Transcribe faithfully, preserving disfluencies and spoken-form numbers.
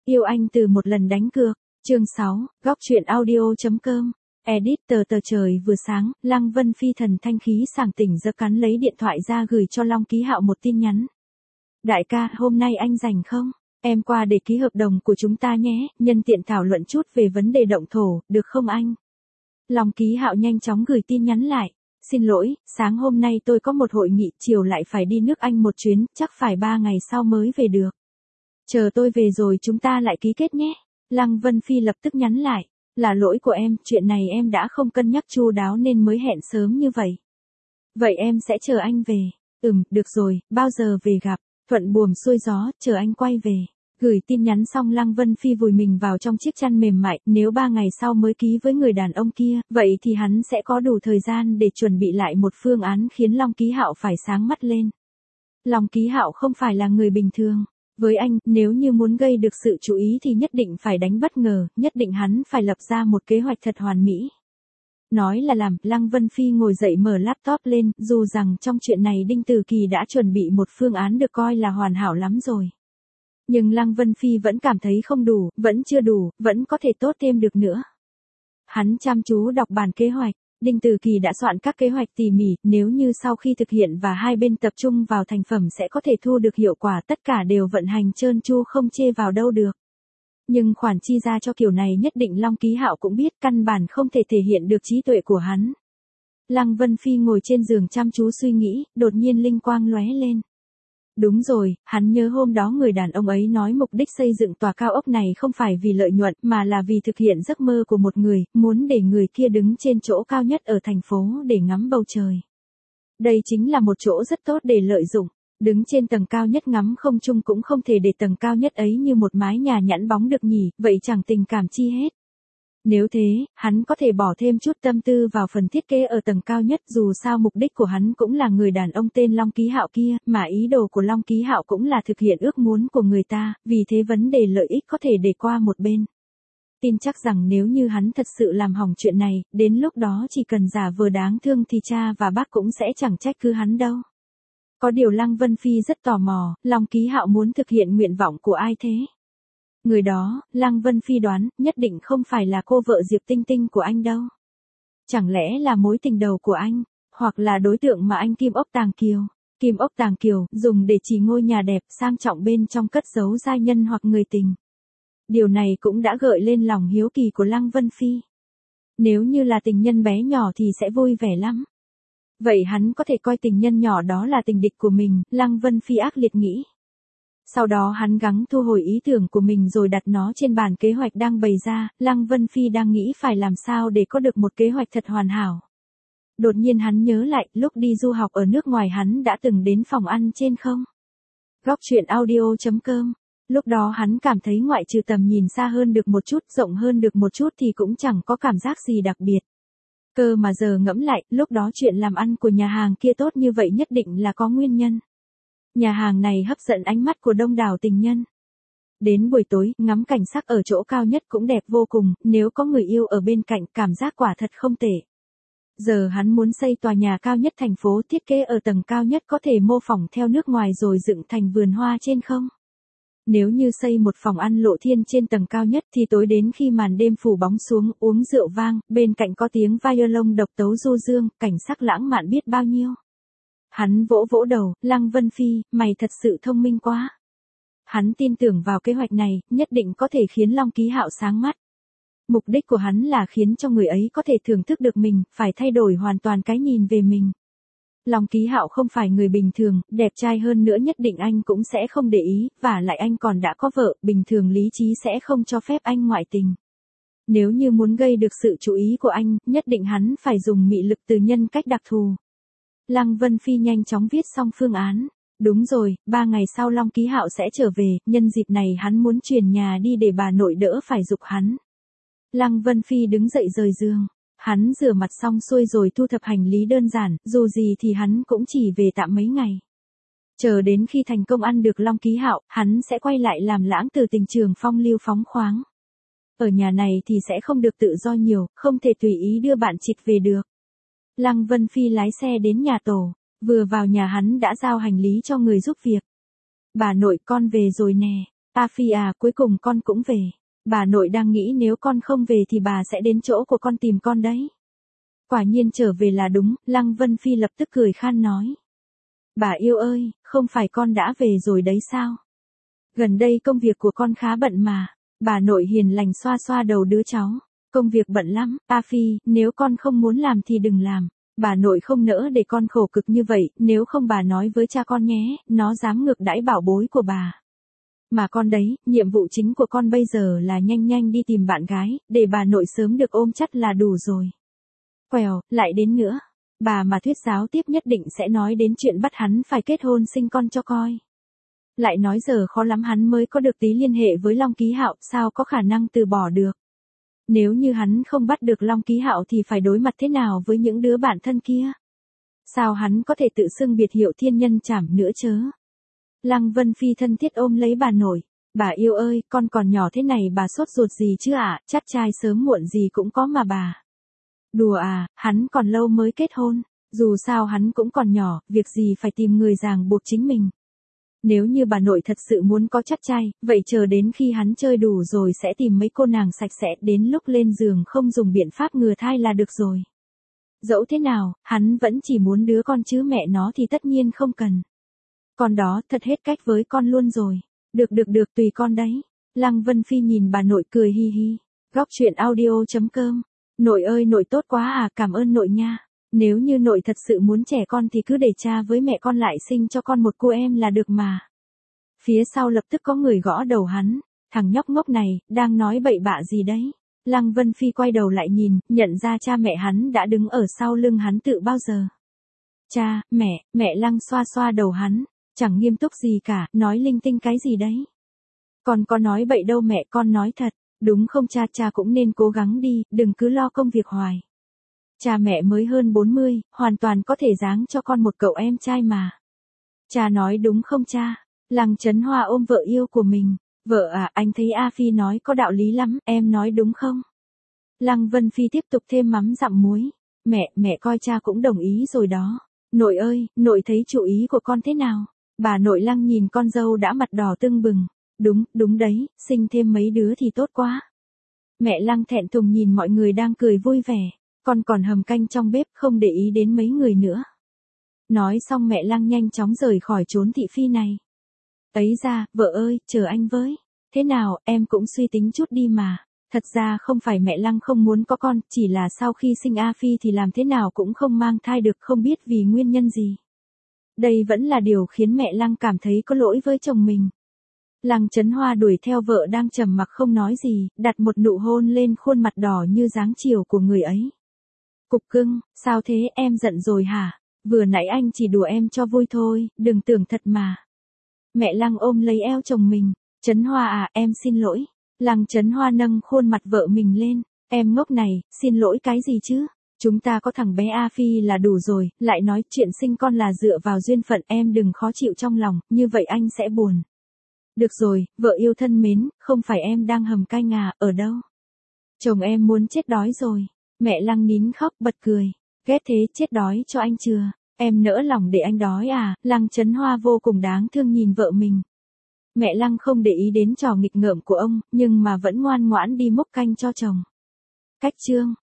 Yêu anh từ một lần đánh cược. Chương sáu, góc truyện audio chấm com. Edit tờ tờ trời vừa sáng, Lăng Vân Phi thần thanh khí sảng tỉnh giơ cắn lấy điện thoại ra gửi cho Long Ký Hạo một tin nhắn. Đại ca, hôm nay anh rảnh không? Em qua để ký hợp đồng của chúng ta nhé, nhân tiện thảo luận chút về vấn đề động thổ, được không anh? Long Ký Hạo nhanh chóng gửi tin nhắn lại. Xin lỗi, sáng hôm nay tôi có một hội nghị, chiều lại phải đi nước Anh một chuyến, chắc phải ba ngày sau mới về được. Chờ tôi về rồi chúng ta lại ký kết nhé. Lăng Vân Phi lập tức nhắn lại. Là lỗi của em, chuyện này em đã không cân nhắc chu đáo nên mới hẹn sớm như vậy. Vậy em sẽ chờ anh về. Ừm, được rồi, bao giờ về gặp? Thuận buồm xuôi gió, chờ anh quay về. Gửi tin nhắn xong Lăng Vân Phi vùi mình vào trong chiếc chăn mềm mại, nếu ba ngày sau mới ký với người đàn ông kia, vậy thì hắn sẽ có đủ thời gian để chuẩn bị lại một phương án khiến Long Ký Hạo phải sáng mắt lên. Long Ký Hạo không phải là người bình thường. Với anh, nếu như muốn gây được sự chú ý thì nhất định phải đánh bất ngờ, nhất định hắn phải lập ra một kế hoạch thật hoàn mỹ. Nói là làm, Lăng Vân Phi ngồi dậy mở laptop lên, dù rằng trong chuyện này Đinh Từ Kỳ đã chuẩn bị một phương án được coi là hoàn hảo lắm rồi. Nhưng Lăng Vân Phi vẫn cảm thấy không đủ, vẫn chưa đủ, vẫn có thể tốt thêm được nữa. Hắn chăm chú đọc bản kế hoạch. Đinh Từ Kỳ đã soạn các kế hoạch tỉ mỉ, nếu như sau khi thực hiện và hai bên tập trung vào thành phẩm sẽ có thể thu được hiệu quả, tất cả đều vận hành trơn tru không chê vào đâu được. Nhưng khoản chi ra cho kiểu này nhất định Long Ký Hạo cũng biết, căn bản không thể thể hiện được trí tuệ của hắn. Lăng Vân Phi ngồi trên giường chăm chú suy nghĩ, đột nhiên linh quang lóe lên. Đúng rồi, hắn nhớ hôm đó người đàn ông ấy nói mục đích xây dựng tòa cao ốc này không phải vì lợi nhuận mà là vì thực hiện giấc mơ của một người, muốn để người kia đứng trên chỗ cao nhất ở thành phố để ngắm bầu trời. Đây chính là một chỗ rất tốt để lợi dụng, đứng trên tầng cao nhất ngắm không trung cũng không thể để tầng cao nhất ấy như một mái nhà nhẵn bóng được nhỉ, vậy chẳng tình cảm chi hết. Nếu thế, hắn có thể bỏ thêm chút tâm tư vào phần thiết kế ở tầng cao nhất, dù sao mục đích của hắn cũng là người đàn ông tên Long Ký Hạo kia, mà ý đồ của Long Ký Hạo cũng là thực hiện ước muốn của người ta, vì thế vấn đề lợi ích có thể để qua một bên. Tin chắc rằng nếu như hắn thật sự làm hỏng chuyện này, đến lúc đó chỉ cần giả vờ đáng thương thì cha và bác cũng sẽ chẳng trách cứ hắn đâu. Có điều Lăng Vân Phi rất tò mò, Long Ký Hạo muốn thực hiện nguyện vọng của ai thế? Người đó, Lăng Vân Phi đoán, nhất định không phải là cô vợ Diệp Tinh Tinh của anh đâu. Chẳng lẽ là mối tình đầu của anh, hoặc là đối tượng mà anh Kim Ốc Tàng Kiều. Kim Ốc Tàng Kiều, dùng để chỉ ngôi nhà đẹp, sang trọng bên trong cất giấu giai nhân hoặc người tình. Điều này cũng đã gợi lên lòng hiếu kỳ của Lăng Vân Phi. Nếu như là tình nhân bé nhỏ thì sẽ vui vẻ lắm. Vậy hắn có thể coi tình nhân nhỏ đó là tình địch của mình, Lăng Vân Phi ác liệt nghĩ. Sau đó hắn gắng thu hồi ý tưởng của mình rồi đặt nó trên bản kế hoạch đang bày ra, Lăng Vân Phi đang nghĩ phải làm sao để có được một kế hoạch thật hoàn hảo. Đột nhiên hắn nhớ lại, lúc đi du học ở nước ngoài hắn đã từng đến phòng ăn trên không? Góc truyện audio chấm com. Lúc đó hắn cảm thấy ngoại trừ tầm nhìn xa hơn được một chút, rộng hơn được một chút thì cũng chẳng có cảm giác gì đặc biệt. Cơ mà giờ ngẫm lại, lúc đó chuyện làm ăn của nhà hàng kia tốt như vậy nhất định là có nguyên nhân. Nhà hàng này hấp dẫn ánh mắt của đông đảo tình nhân. Đến buổi tối, ngắm cảnh sắc ở chỗ cao nhất cũng đẹp vô cùng, nếu có người yêu ở bên cạnh, cảm giác quả thật không tệ. Giờ hắn muốn xây tòa nhà cao nhất thành phố, thiết kế ở tầng cao nhất có thể mô phỏng theo nước ngoài rồi dựng thành vườn hoa trên không. Nếu như xây một phòng ăn lộ thiên trên tầng cao nhất thì tối đến khi màn đêm phủ bóng xuống, uống rượu vang, bên cạnh có tiếng violon độc tấu du dương, cảnh sắc lãng mạn biết bao nhiêu. Hắn vỗ vỗ đầu, Lăng Vân Phi, mày thật sự thông minh quá. Hắn tin tưởng vào kế hoạch này, nhất định có thể khiến Long Ký Hạo sáng mắt. Mục đích của hắn là khiến cho người ấy có thể thưởng thức được mình, phải thay đổi hoàn toàn cái nhìn về mình. Long Ký Hạo không phải người bình thường, đẹp trai hơn nữa nhất định anh cũng sẽ không để ý, và lại anh còn đã có vợ, bình thường lý trí sẽ không cho phép anh ngoại tình. Nếu như muốn gây được sự chú ý của anh, nhất định hắn phải dùng mị lực từ nhân cách đặc thù. Lăng Vân Phi nhanh chóng viết xong phương án. Đúng rồi, ba ngày sau Long Ký Hạo sẽ trở về, nhân dịp này hắn muốn chuyển nhà đi để bà nội đỡ phải giục hắn. Lăng Vân Phi đứng dậy rời giường. Hắn rửa mặt xong xuôi rồi thu thập hành lý đơn giản, dù gì thì hắn cũng chỉ về tạm mấy ngày. Chờ đến khi thành công ăn được Long Ký Hạo, hắn sẽ quay lại làm lãng từ tình trường phong lưu phóng khoáng. Ở nhà này thì sẽ không được tự do nhiều, không thể tùy ý đưa bạn chịt về được. Lăng Vân Phi lái xe đến nhà tổ, vừa vào nhà hắn đã giao hành lý cho người giúp việc. Bà nội con về rồi nè. A Phi à, cuối cùng con cũng về. Bà nội đang nghĩ nếu con không về thì bà sẽ đến chỗ của con tìm con đấy. Quả nhiên trở về là đúng, Lăng Vân Phi lập tức cười khan nói. Bà yêu ơi, không phải con đã về rồi đấy sao? Gần đây công việc của con khá bận mà. Bà nội hiền lành xoa xoa đầu đứa cháu. Công việc bận lắm, A Phi, nếu con không muốn làm thì đừng làm. Bà nội không nỡ để con khổ cực như vậy, nếu không bà nói với cha con nhé, nó dám ngược đãi bảo bối của bà. Mà con đấy, nhiệm vụ chính của con bây giờ là nhanh nhanh đi tìm bạn gái, để bà nội sớm được ôm chắt là đủ rồi. Quèo, lại đến nữa. Bà mà thuyết giáo tiếp nhất định sẽ nói đến chuyện bắt hắn phải kết hôn sinh con cho coi. Lại nói giờ khó lắm hắn mới có được tí liên hệ với Long Ký Hạo, sao có khả năng từ bỏ được. Nếu như hắn không bắt được Long Ký Hạo thì phải đối mặt thế nào với những đứa bạn thân kia? Sao hắn có thể tự xưng biệt hiệu thiên nhân trảm nữa chớ? Lăng Vân Phi thân thiết ôm lấy bà nội. Bà yêu ơi, con còn nhỏ thế này bà sốt ruột gì chứ ạ, à? Chắc trai sớm muộn gì cũng có mà bà. Đùa à, hắn còn lâu mới kết hôn. Dù sao hắn cũng còn nhỏ, việc gì phải tìm người ràng buộc chính mình. Nếu như bà nội thật sự muốn có chắc trai, vậy chờ đến khi hắn chơi đủ rồi sẽ tìm mấy cô nàng sạch sẽ, đến lúc lên giường không dùng biện pháp ngừa thai là được rồi. Dẫu thế nào, hắn vẫn chỉ muốn đứa con chứ mẹ nó thì tất nhiên không cần. Con đó thật hết cách với con luôn rồi. Được được được tùy con đấy. Lăng Vân Phi nhìn bà nội cười hi hi. Góc truyện audio chấm com. Nội ơi nội tốt quá à, cảm ơn nội nha. Nếu như nội thật sự muốn trẻ con thì cứ để cha với mẹ con lại sinh cho con một cô em là được mà. Phía sau lập tức có người gõ đầu hắn. Thằng nhóc ngốc này, đang nói bậy bạ gì đấy. Lăng Vân Phi quay đầu lại nhìn, nhận ra cha mẹ hắn đã đứng ở sau lưng hắn tự bao giờ. Cha, mẹ, mẹ Lăng xoa xoa đầu hắn. Chẳng nghiêm túc gì cả, nói linh tinh cái gì đấy. Con có nói bậy đâu mẹ, con nói thật. Đúng không cha, cha cũng nên cố gắng đi, đừng cứ lo công việc hoài. Cha mẹ mới hơn bốn mươi, hoàn toàn có thể giáng cho con một cậu em trai mà. Cha nói đúng không cha? Lăng Chấn Hoa ôm vợ yêu của mình. Vợ à, anh thấy A Phi nói có đạo lý lắm, em nói đúng không? Lăng Vân Phi tiếp tục thêm mắm dặm muối. Mẹ, mẹ coi cha cũng đồng ý rồi đó. Nội ơi, nội thấy chủ ý của con thế nào? Bà nội Lăng nhìn con dâu đã mặt đỏ tưng bừng. Đúng, đúng đấy, sinh thêm mấy đứa thì tốt quá. Mẹ Lăng thẹn thùng nhìn mọi người đang cười vui vẻ. Con còn hầm canh trong bếp không để ý đến mấy người nữa. Nói xong mẹ Lăng nhanh chóng rời khỏi chốn thị phi này. Ấy ra, vợ ơi, chờ anh với. Thế nào, em cũng suy tính chút đi mà. Thật ra không phải mẹ Lăng không muốn có con, chỉ là sau khi sinh A Phi thì làm thế nào cũng không mang thai được, không biết vì nguyên nhân gì. Đây vẫn là điều khiến mẹ Lăng cảm thấy có lỗi với chồng mình. Lăng Chấn Hoa đuổi theo vợ đang trầm mặc không nói gì, đặt một nụ hôn lên khuôn mặt đỏ như dáng chiều của người ấy. Cục cưng, sao thế, em giận rồi hả? Vừa nãy anh chỉ đùa em cho vui thôi, đừng tưởng thật mà. Mẹ Lăng ôm lấy eo chồng mình. Chấn Hoa à, em xin lỗi. Lăng Chấn Hoa nâng khuôn mặt vợ mình lên. Em ngốc này, xin lỗi cái gì chứ? Chúng ta có thằng bé A Phi là đủ rồi, lại nói chuyện sinh con là dựa vào duyên phận, em đừng khó chịu trong lòng, như vậy anh sẽ buồn. Được rồi, vợ yêu thân mến, không phải em đang hầm canh à, ở đâu? Chồng em muốn chết đói rồi. Mẹ Lăng nín khóc bật cười. Ghét thế, chết đói cho anh chưa? Em nỡ lòng để anh đói à? Lăng Chấn Hoa vô cùng đáng thương nhìn vợ mình. Mẹ Lăng không để ý đến trò nghịch ngợm của ông, nhưng mà vẫn ngoan ngoãn đi múc canh cho chồng. Cách chương